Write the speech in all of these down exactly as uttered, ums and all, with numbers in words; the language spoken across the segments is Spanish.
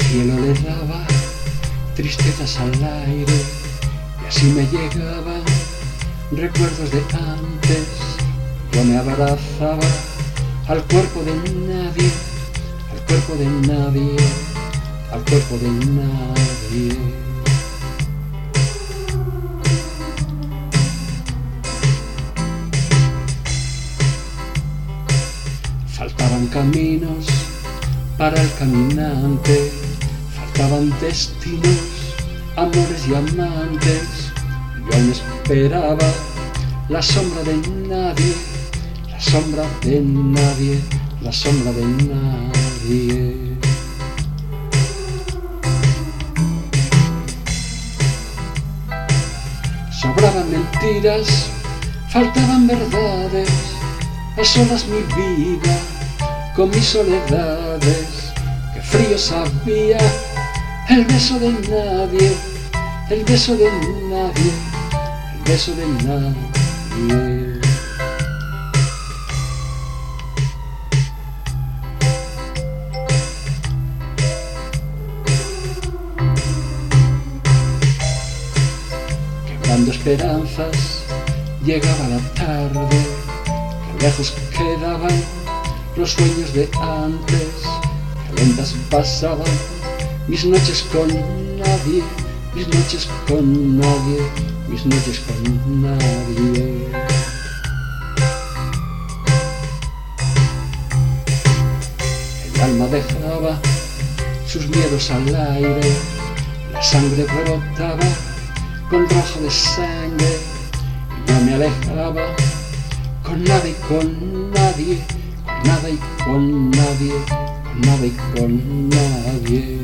cielo le daba tristezas al aire y así me llegaban recuerdos de antes. Yo me abrazaba al cuerpo de nadie, al cuerpo de nadie, al cuerpo de nadie. Faltaban caminos para el caminante, faltaban destinos, amores y amantes. Yo aún esperaba la sombra de nadie, la sombra de nadie, la sombra de nadie. Sobraban mentiras, faltaban verdades, a solas mi vida, con mis soledades. Qué frío sabía el beso de nadie, el beso de nadie, el beso de nadie. Quebrando esperanzas, llegaba la tarde, que lejos quedaban los sueños de antes, que lentas pasaban mis noches con nadie, mis noches con nadie, mis noches con nadie. El alma dejaba sus miedos al aire, la sangre brotaba con rojo de sangre. Yo me alejaba con nada y con nadie, con nada y con nadie, con nada y con nadie.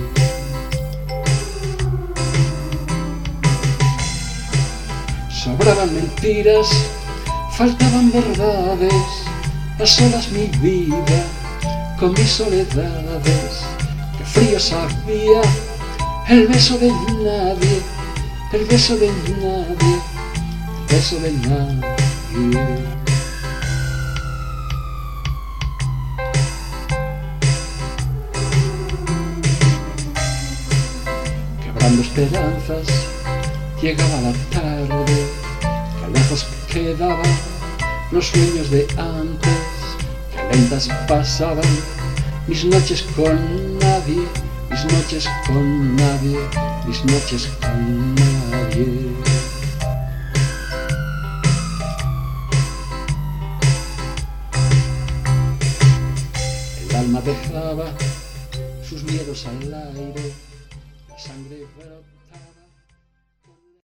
Sobraban mentiras, faltaban verdades, a solas mi vida, con mis soledades. Qué frío sabía el beso de nadie, el beso de nadie, el beso de nadie. Quebrando esperanzas, llegaba la tarde, que lejos quedaban los sueños de antes, que lentas pasaban mis noches con nadie, mis noches con nadie, mis noches con nadie. El alma dejaba sus miedos al aire, la sangre brotaba.